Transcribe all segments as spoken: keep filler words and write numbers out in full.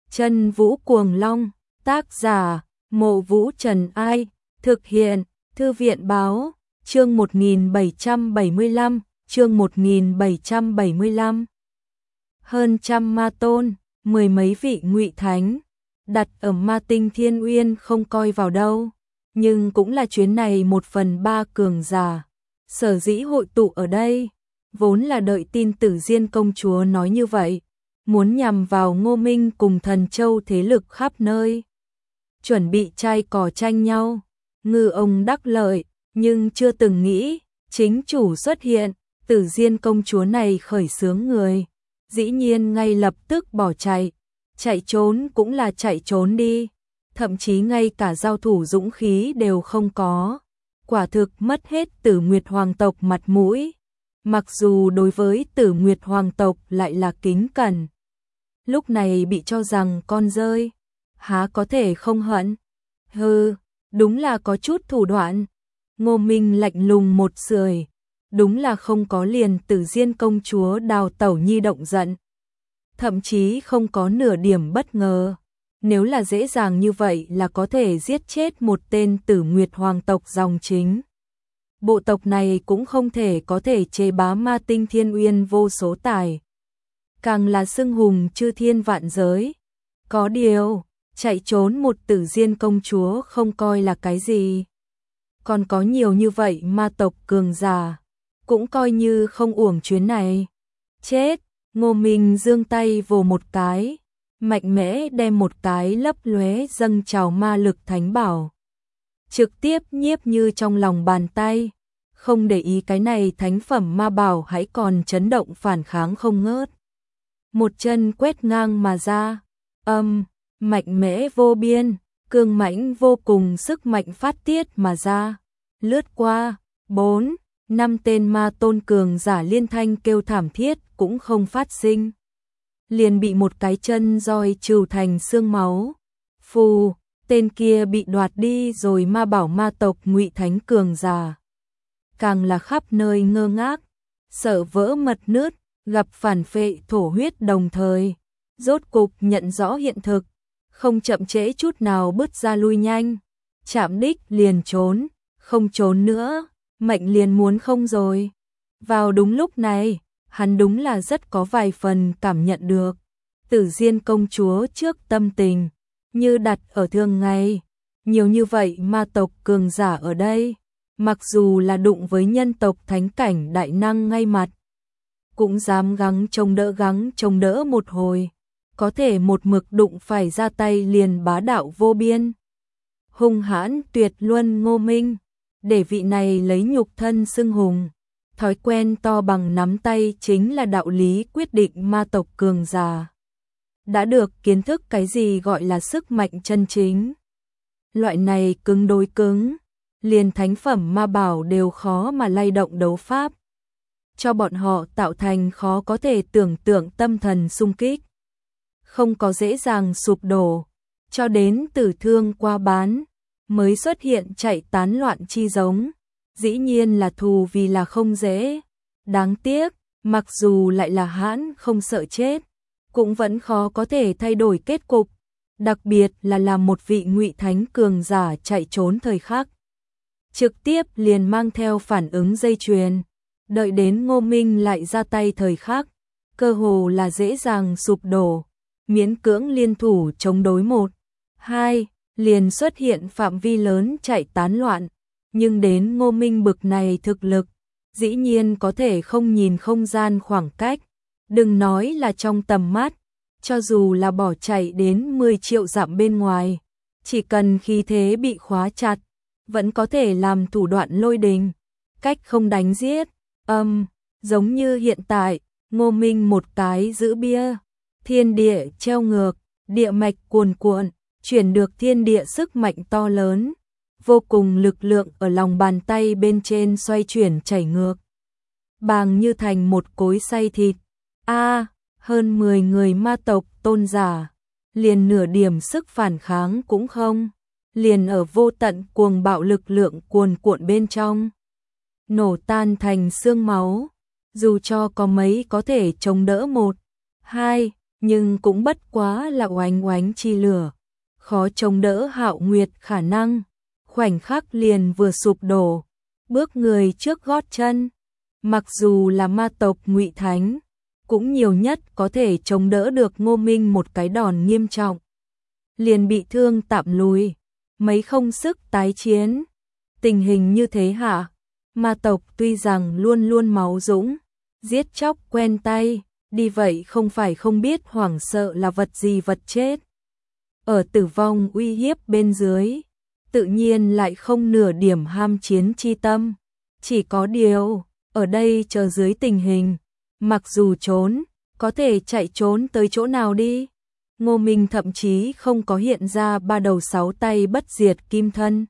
Chân Vũ Cuồng Long, tác giả, Mộ Vũ Trần Ai, thực hiện, Thư viện Báo, chương một nghìn bảy trăm bảy mươi lăm, chương một nghìn bảy trăm bảy mươi lăm. Hơn trăm ma tôn, mười mấy vị ngụy thánh, đặt ở Ma Tinh Thiên Uyên không coi vào đâu, nhưng cũng là chuyến này một phần ba cường giả. Sở dĩ hội tụ ở đây, vốn là đợi tin Tử Diên công chúa nói như vậy, muốn nhằm vào Ngô Minh cùng Thần Châu thế lực khắp nơi. Chuẩn bị trai cò tranh nhau, ngư ông đắc lợi, nhưng chưa từng nghĩ, chính chủ xuất hiện, Tử Diên công chúa này khởi xướng người, dĩ nhiên ngay lập tức bỏ chạy, chạy trốn cũng là chạy trốn đi, thậm chí ngay cả giao thủ dũng khí đều không có, quả thực mất hết Tử Nguyệt Hoàng tộc mặt mũi, mặc dù đối với Tử Nguyệt Hoàng tộc lại là kính cẩn. Lúc này bị cho rằng con rơi, há có thể không hận, hừ, đúng là có chút thủ đoạn. Ngô Minh lạnh lùng một sưởi, đúng là không có liền Tử Diên công chúa đào tẩu nhi động giận. Thậm chí không có nửa điểm bất ngờ, nếu là dễ dàng như vậy là có thể giết chết một tên Tử Nguyệt Hoàng tộc dòng chính. Bộ tộc này cũng không thể có thể chế bá Ma Tinh Thiên Uyên vô số tài. Càng là xưng hùng chư thiên vạn giới. Có điều, chạy trốn một Tử Diên công chúa không coi là cái gì. Còn có nhiều như vậy ma tộc cường giả, cũng coi như không uổng chuyến này. Chết, Ngô Minh giương tay vồ một cái, mạnh mẽ đem một cái lấp lóe dâng trào ma lực thánh bảo. Trực tiếp nhiếp như trong lòng bàn tay, không để ý cái này thánh phẩm ma bảo hãy còn chấn động phản kháng không ngớt. Một chân quét ngang mà ra, âm, mạnh mẽ vô biên, cương mãnh vô cùng sức mạnh phát tiết mà ra, lướt qua, bốn, năm tên ma tôn cường giả liên thanh kêu thảm thiết cũng không phát sinh. Liền bị một cái chân roi trừ thành xương máu. Phù, tên kia bị đoạt đi rồi ma bảo ma tộc ngụy thánh cường giả. Càng là khắp nơi ngơ ngác, sợ vỡ mật nứt, gặp phản phệ thổ huyết đồng thời. Rốt cục nhận rõ hiện thực, không chậm trễ chút nào bứt ra lui nhanh. Chạm đích liền trốn, không trốn nữa, mệnh liền muốn không rồi. Vào đúng lúc này, hắn đúng là rất có vài phần cảm nhận được. Tử Diên công chúa trước tâm tình, như đặt ở thường ngày. Nhiều như vậy ma tộc cường giả ở đây, mặc dù là đụng với nhân tộc thánh cảnh đại năng ngay mặt, cũng dám gắng chống đỡ gắng chống đỡ một hồi. Có thể một mực đụng phải ra tay liền bá đạo vô biên. Hung hãn tuyệt luân Ngô Minh, để vị này lấy nhục thân xưng hùng. Thói quen to bằng nắm tay chính là đạo lý quyết định ma tộc cường giả. Đã được kiến thức cái gì gọi là sức mạnh chân chính. Loại này cứng đối cứng, liền thánh phẩm ma bảo đều khó mà lay động đấu pháp. Cho bọn họ tạo thành khó có thể tưởng tượng tâm thần xung kích. Không có dễ dàng sụp đổ, cho đến tử thương qua bán, mới xuất hiện chạy tán loạn chi giống. Dĩ nhiên là thù vì là không dễ, đáng tiếc, mặc dù lại là hãn không sợ chết, cũng vẫn khó có thể thay đổi kết cục, đặc biệt là làm một vị ngụy thánh cường giả chạy trốn thời khắc. Trực tiếp liền mang theo phản ứng dây chuyền, đợi đến Ngô Minh lại ra tay thời khắc, cơ hồ là dễ dàng sụp đổ, miễn cưỡng liên thủ chống đối một, hai, liền xuất hiện phạm vi lớn chạy tán loạn. Nhưng đến Ngô Minh bực này thực lực, dĩ nhiên có thể không nhìn không gian khoảng cách, đừng nói là trong tầm mắt, cho dù là bỏ chạy đến mười triệu dặm bên ngoài, chỉ cần khí thế bị khóa chặt, vẫn có thể làm thủ đoạn lôi đình, cách không đánh giết, âm, giống như hiện tại, Ngô Minh một cái giữ bia, thiên địa treo ngược, địa mạch cuồn cuộn, chuyển được thiên địa sức mạnh to lớn. Vô cùng lực lượng ở lòng bàn tay bên trên xoay chuyển chảy ngược. Bàng như thành một cối xay thịt. A, hơn mười người ma tộc tôn giả, liền nửa điểm sức phản kháng cũng không, liền ở vô tận cuồng bạo lực lượng cuồn cuộn bên trong, nổ tan thành xương máu, dù cho có mấy có thể chống đỡ một, hai, nhưng cũng bất quá là oánh oánh chi lửa, khó chống đỡ Hạo Nguyệt khả năng, khoảnh khắc liền vừa sụp đổ, bước người trước gót chân. Mặc dù là ma tộc Ngụy Thánh, cũng nhiều nhất có thể chống đỡ được Ngô Minh một cái đòn nghiêm trọng, liền bị thương tạm lùi, mấy không sức tái chiến. Tình hình như thế hả? Ma tộc tuy rằng luôn luôn máu dũng, giết chóc quen tay, đi vậy không phải không biết hoảng sợ là vật gì vật chết. Ở tử vong uy hiếp bên dưới, tự nhiên lại không nửa điểm ham chiến chi tâm. Chỉ có điều, ở đây chờ dưới tình hình, mặc dù trốn, có thể chạy trốn tới chỗ nào đi. Ngô Minh thậm chí không có hiện ra ba đầu sáu tay bất diệt kim thân.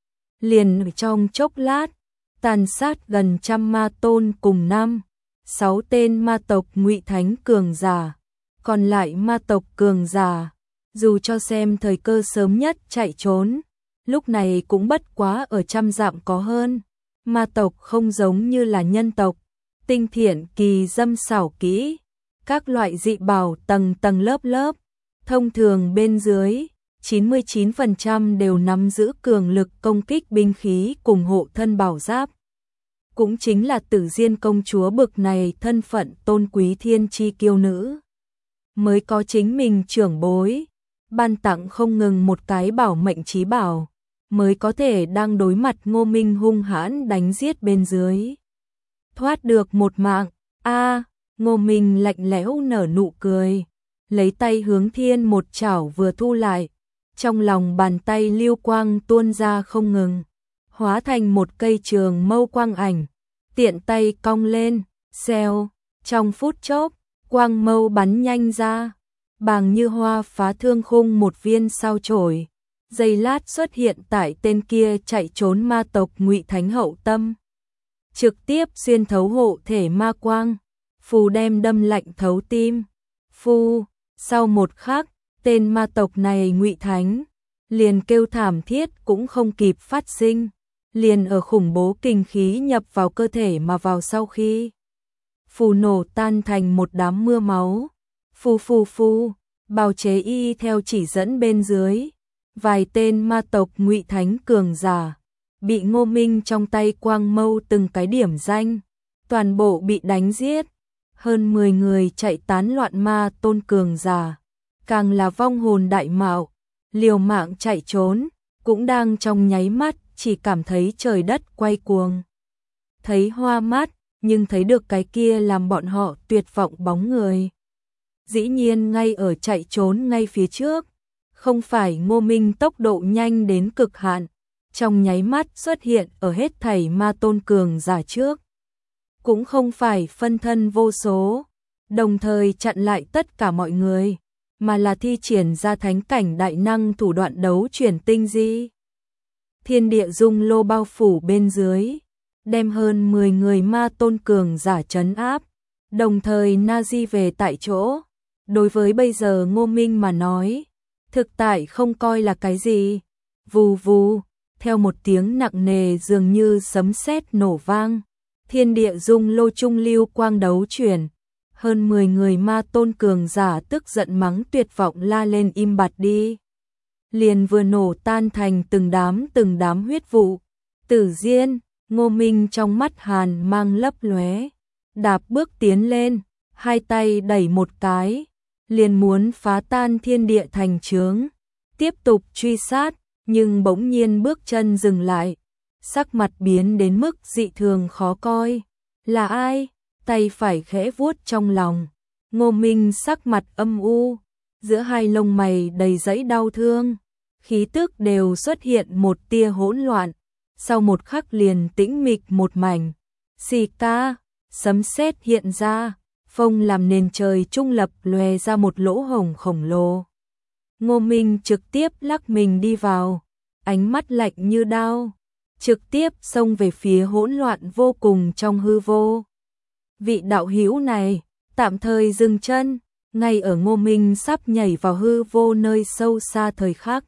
Liền trong chốc lát, tàn sát gần trăm ma tôn cùng năm, sáu tên ma tộc Ngụy Thánh cường giả. Còn lại ma tộc cường giả, dù cho xem thời cơ sớm nhất chạy trốn, lúc này cũng bất quá ở trăm dặm có hơn. Ma tộc không giống như là nhân tộc, tinh thiện kỳ dâm xảo kỹ, các loại dị bảo tầng tầng lớp lớp, thông thường bên dưới, chín mươi chín phần trăm đều nắm giữ cường lực công kích binh khí cùng hộ thân bảo giáp. Cũng chính là Tử Diên công chúa bực này thân phận tôn quý thiên chi kiêu nữ, mới có chính mình trưởng bối, ban tặng không ngừng một cái bảo mệnh chí bảo, mới có thể đang đối mặt Ngô Minh hung hãn đánh giết bên dưới. Thoát được một mạng, a Ngô Minh lạnh lẽo nở nụ cười, lấy tay hướng thiên một chảo vừa thu lại, trong lòng bàn tay lưu quang tuôn ra không ngừng, hóa thành một cây trường mâu quang ảnh, tiện tay cong lên, xèo, trong phút chốc, quang mâu bắn nhanh ra, bàng như hoa phá thương khung một viên sao chổi, giây lát xuất hiện tại tên kia chạy trốn ma tộc Ngụy Thánh hậu tâm, trực tiếp xuyên thấu hộ thể ma quang, phù đem đâm lạnh thấu tim. Phu, sau một khắc, tên ma tộc này Ngụy Thánh liền kêu thảm thiết cũng không kịp phát sinh, liền ở khủng bố kinh khí nhập vào cơ thể mà vào sau khi phù nổ tan thành một đám mưa máu. Phu phu phu, bào chế y theo chỉ dẫn bên dưới, vài tên ma tộc Ngụy Thánh cường giả bị Ngô Minh trong tay quang mâu từng cái điểm danh, toàn bộ bị đánh giết. Hơn mười người chạy tán loạn ma tôn cường giả, càng là vong hồn đại mạo, liều mạng chạy trốn, cũng đang trong nháy mắt chỉ cảm thấy trời đất quay cuồng. Thấy hoa mắt, nhưng thấy được cái kia làm bọn họ tuyệt vọng bóng người. Dĩ nhiên ngay ở chạy trốn ngay phía trước, không phải Ngô Minh tốc độ nhanh đến cực hạn, trong nháy mắt xuất hiện ở hết thảy ma tôn cường giả trước. Cũng không phải phân thân vô số, đồng thời chặn lại tất cả mọi người, mà là thi triển ra thánh cảnh đại năng thủ đoạn đấu chuyển tinh di. Thiên địa dung lô bao phủ bên dưới, đem hơn mười người ma tôn cường giả trấn áp, đồng thời na di về tại chỗ. Đối với bây giờ Ngô Minh mà nói, thực tại không coi là cái gì. Vù vù, theo một tiếng nặng nề dường như sấm sét nổ vang, thiên địa dung lô trung lưu quang đấu chuyển, hơn mười người ma tôn cường giả tức giận mắng tuyệt vọng la lên im bặt đi. Liền vừa nổ tan thành từng đám từng đám huyết vụ. Tử Diên, Ngô Minh trong mắt hàn mang lấp lóe, đạp bước tiến lên, hai tay đẩy một cái, liền muốn phá tan thiên địa thành chướng, tiếp tục truy sát, nhưng bỗng nhiên bước chân dừng lại, sắc mặt biến đến mức dị thường khó coi. Là ai? Tay phải khẽ vuốt trong lòng, Ngô Minh sắc mặt âm u, giữa hai lông mày đầy dẫy đau thương, khí tức đều xuất hiện một tia hỗn loạn, sau một khắc liền tĩnh mịch một mảnh. Xì ca, sấm sét hiện ra, phong làm nền trời trung lập lòe ra một lỗ hổng khổng lồ. Ngô Minh trực tiếp lắc mình đi vào, ánh mắt lạnh như đao, trực tiếp xông về phía hỗn loạn vô cùng trong hư vô. Vị đạo hữu này, tạm thời dừng chân, ngay ở Ngô Minh sắp nhảy vào hư vô nơi sâu xa thời khắc.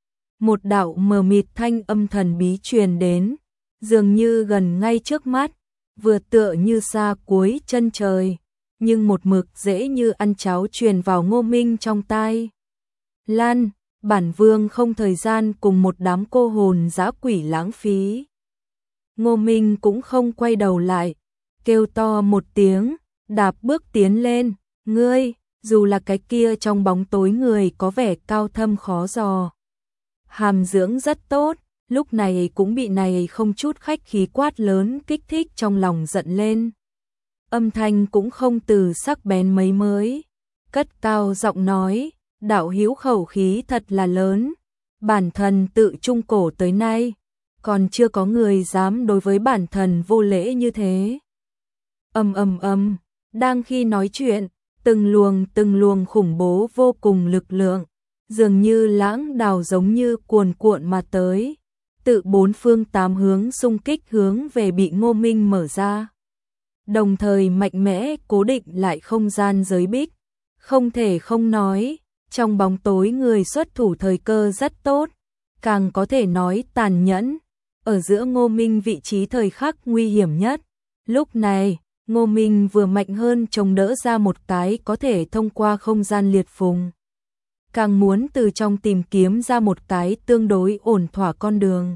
Một đạo mờ mịt thanh âm thần bí truyền đến, dường như gần ngay trước mắt, vừa tựa như xa cuối chân trời, nhưng một mực dễ như ăn cháo truyền vào Ngô Minh trong tai. Lan, bản vương không thời gian cùng một đám cô hồn dã quỷ lãng phí. Ngô Minh cũng không quay đầu lại, kêu to một tiếng, đạp bước tiến lên, ngươi, dù là cái kia trong bóng tối người có vẻ cao thâm khó dò. Hàm dưỡng rất tốt, lúc này cũng bị này không chút khách khí quát lớn kích thích trong lòng giận lên. Âm thanh cũng không từ sắc bén mấy mới, cất cao giọng nói, đạo hữu khẩu khí thật là lớn, bản thần tự trung cổ tới nay, còn chưa có người dám đối với bản thần vô lễ như thế. Ầm ầm ầm, đang khi nói chuyện, từng luồng từng luồng khủng bố vô cùng lực lượng, dường như lãng đào giống như cuồn cuộn mà tới, tự bốn phương tám hướng xung kích hướng về bị Ngô Minh mở ra. Đồng thời mạnh mẽ cố định lại không gian giới bích, không thể không nói, trong bóng tối người xuất thủ thời cơ rất tốt, càng có thể nói tàn nhẫn, ở giữa Ngô Minh vị trí thời khắc nguy hiểm nhất. Lúc này, Ngô Minh vừa mạnh hơn chống đỡ ra một cái có thể thông qua không gian liệt phùng. Càng muốn từ trong tìm kiếm ra một cái tương đối ổn thỏa con đường.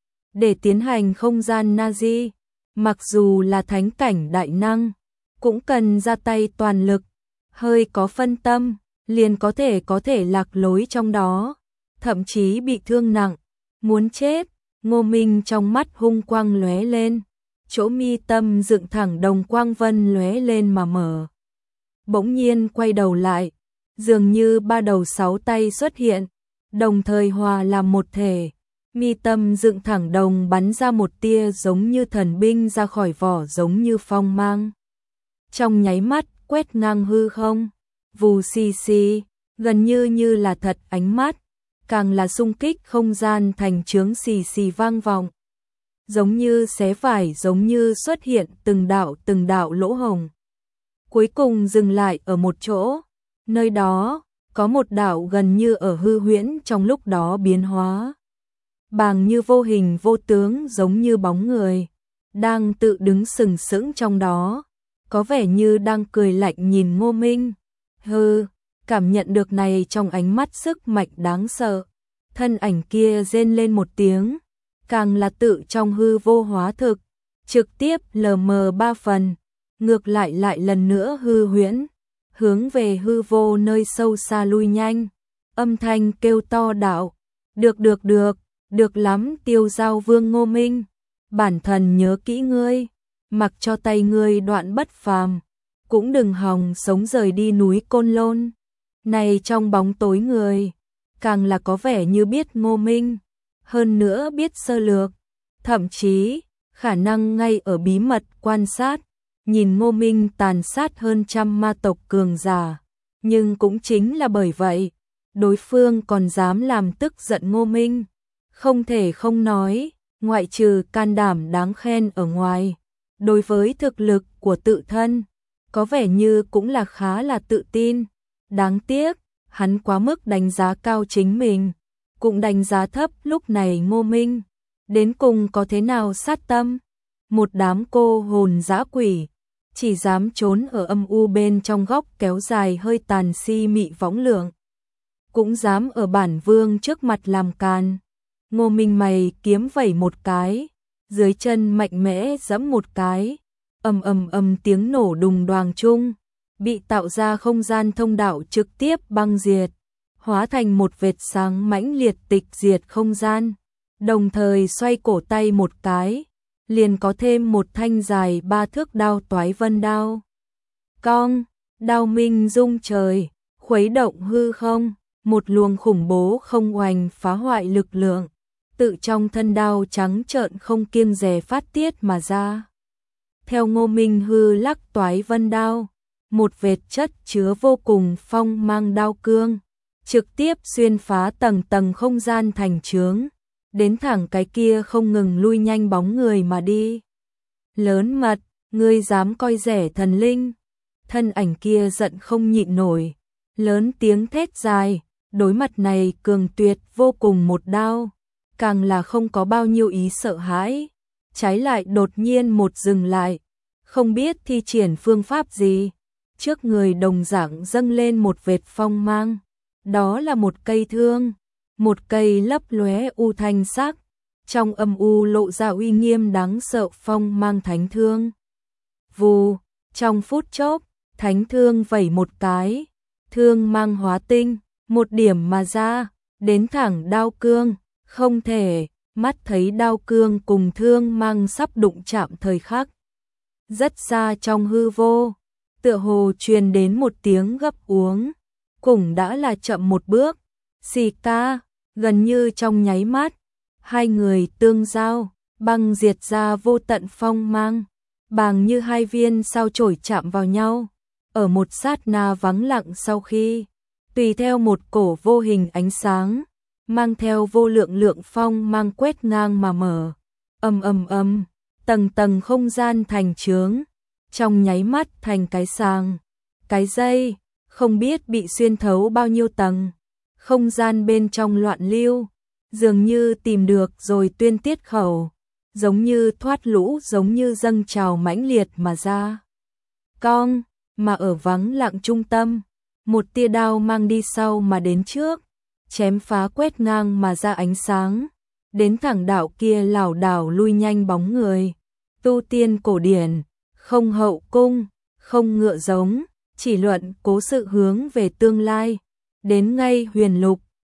Để tiến hành không gian Nazi, mặc dù là thánh cảnh đại năng, cũng cần ra tay toàn lực, hơi có phân tâm, liền có thể có thể lạc lối trong đó, thậm chí bị thương nặng, muốn chết. Ngô Minh trong mắt hung quang lóe lên, chỗ mi tâm dựng thẳng đồng quang vân lóe lên mà mở. Bỗng nhiên quay đầu lại, dường như ba đầu sáu tay xuất hiện, đồng thời hòa làm một thể. Mi tâm dựng thẳng đồng bắn ra một tia giống như thần binh ra khỏi vỏ giống như phong mang. Trong nháy mắt quét ngang hư không, vù xì xì, gần như như là thật ánh mắt, càng là xung kích không gian thành chướng xì xì vang vọng. Giống như xé vải giống như xuất hiện từng đạo từng đạo lỗ hồng. Cuối cùng dừng lại ở một chỗ, nơi đó có một đạo gần như ở hư huyễn trong lúc đó biến hóa. Bàng như vô hình vô tướng giống như bóng người, đang tự đứng sừng sững trong đó, có vẻ như đang cười lạnh nhìn Ngô Minh. Hừ, cảm nhận được này trong ánh mắt sức mạnh đáng sợ, thân ảnh kia rên lên một tiếng, càng là tự trong hư vô hóa thực, trực tiếp lờ mờ ba phần, ngược lại lại lần nữa hư huyễn, hướng về hư vô nơi sâu xa lui nhanh, âm thanh kêu to đạo, được được được, được lắm Tiêu Giao Vương Ngô Minh, bản thần nhớ kỹ ngươi, mặc cho tay ngươi đoạn bất phàm, cũng đừng hòng sống rời đi núi Côn Lôn. Này trong bóng tối người, càng là có vẻ như biết Ngô Minh, hơn nữa biết sơ lược, thậm chí khả năng ngay ở bí mật quan sát, nhìn Ngô Minh tàn sát hơn trăm ma tộc cường giả, nhưng cũng chính là bởi vậy, đối phương còn dám làm tức giận Ngô Minh, không thể không nói, ngoại trừ can đảm đáng khen ở ngoài, đối với thực lực của tự thân, có vẻ như cũng là khá là tự tin. Đáng tiếc, hắn quá mức đánh giá cao chính mình, cũng đánh giá thấp lúc này Ngô Minh, đến cùng có thế nào sát tâm. Một đám cô hồn dã quỷ, chỉ dám trốn ở âm u bên trong góc kéo dài hơi tàn si mị võng lượng, cũng dám ở bản vương trước mặt làm càn. Ngô Minh mày kiếm vẩy một cái, dưới chân mạnh mẽ giẫm một cái, ầm ầm ầm tiếng nổ đùng đoàng chung, bị tạo ra không gian thông đạo trực tiếp băng diệt, hóa thành một vệt sáng mãnh liệt tịch diệt không gian, đồng thời xoay cổ tay một cái, liền có thêm một thanh dài ba thước đao toái vân đao. Cong, đao minh rung trời, khuấy động hư không, một luồng khủng bố không oanh phá hoại lực lượng, tự trong thân đao trắng trợn không kiêng dè phát tiết mà ra. Theo Ngô Minh hư lắc toái vân đao, một vệt chất chứa vô cùng phong mang đao cương, trực tiếp xuyên phá tầng tầng không gian thành chướng, đến thẳng cái kia không ngừng lui nhanh bóng người mà đi. Lớn mật, ngươi dám coi rẻ thần linh. Thân ảnh kia giận không nhịn nổi, lớn tiếng thét dài, đối mặt này cường tuyệt vô cùng một đao, càng là không có bao nhiêu ý sợ hãi, trái lại đột nhiên một dừng lại, không biết thi triển phương pháp gì, trước người đồng dạng dâng lên một vệt phong mang. Đó là một cây thương, một cây lấp lóe u thanh sắc, trong âm u lộ ra uy nghiêm đáng sợ phong mang thánh thương. Vù, trong phút chốc, thánh thương vẩy một cái, thương mang hóa tinh, một điểm mà ra, đến thẳng đao cương, không thể, mắt thấy đao cương cùng thương mang sắp đụng chạm thời khắc. Rất xa trong hư vô, tựa hồ truyền đến một tiếng gấp uống, cũng đã là chậm một bước, xì ca, gần như trong nháy mắt, hai người tương giao, băng diệt ra vô tận phong mang, bàng như hai viên sao chổi chạm vào nhau, ở một sát na vắng lặng sau khi, tùy theo một cổ vô hình ánh sáng, mang theo vô lượng lượng phong mang quét ngang mà mở, ầm ầm ầm, tầng tầng không gian thành chướng, trong nháy mắt thành cái sàng, cái dây, không biết bị xuyên thấu bao nhiêu tầng, không gian bên trong loạn lưu, dường như tìm được rồi tuyên tiết khẩu, giống như thoát lũ, giống như dâng trào mãnh liệt mà ra. Cong, mà ở vắng lặng trung tâm, một tia đao mang đi sau mà đến trước, chém phá quét ngang mà ra ánh sáng, đến thẳng đạo kia lảo đảo lui nhanh bóng người. Tu tiên cổ điển, không hậu cung, không ngựa giống, chỉ luận cố sự hướng về tương lai, đến ngay huyền lục,